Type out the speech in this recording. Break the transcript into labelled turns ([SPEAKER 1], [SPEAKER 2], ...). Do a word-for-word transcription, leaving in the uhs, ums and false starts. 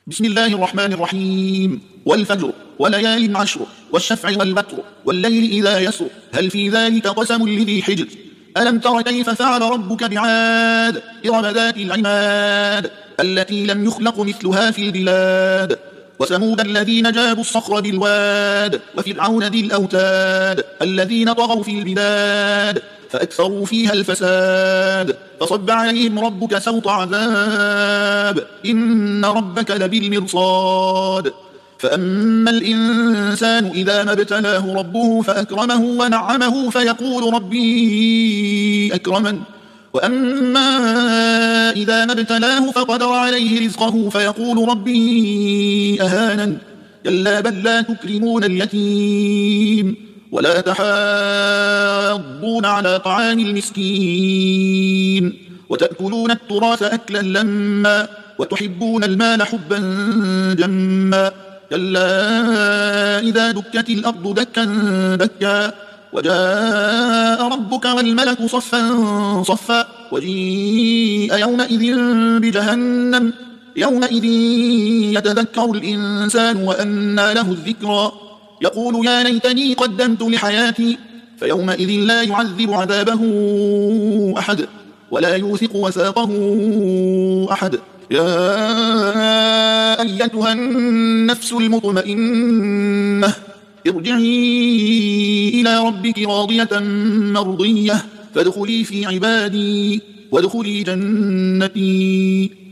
[SPEAKER 1] بسم الله الرحمن الرحيم. والفجر وليال عشر والشفع والوتر والليل إذا يسر هل في ذلك قسم لذي حجر ألم تر كيف فعل ربك بعاد إرم ذات العماد التي لم يخلق مثلها في البلاد وثمود الذين جابوا الصخر بالواد وفرعون ذي الأوتاد الذين طغوا في البلاد فأكثروا فيها الفساد فصب عليهم ربك سوط عذاب إن ربك لبالمرصاد فأما الإنسان إذا ما ابتلاه ربه فأكرمه ونعمه فيقول ربي أكرمن وأما إذا ما ابتلاه فقدر عليه رزقه فيقول ربي أهانن كلا بل لا تكرمون اليتيم ولا تحاضون على طعام المسكين وتأكلون التراث أكلا لما وتحبون المال حبا جما كلا إذا دكت الأرض دكا دكا وجاء ربك والملك صفا صفا وجيء يومئذ بجهنم يومئذ يتذكر الإنسان وأنى له الذكرى يقول يا ليتني قدمت لحياتي فيومئذ لا يعذب عذابه أحد ولا يوثق وثاقه أحد يا أيتها النفس المطمئنة ارجعي إلى ربك راضية مرضية فادخلي في عبادي وادخلي جنتي.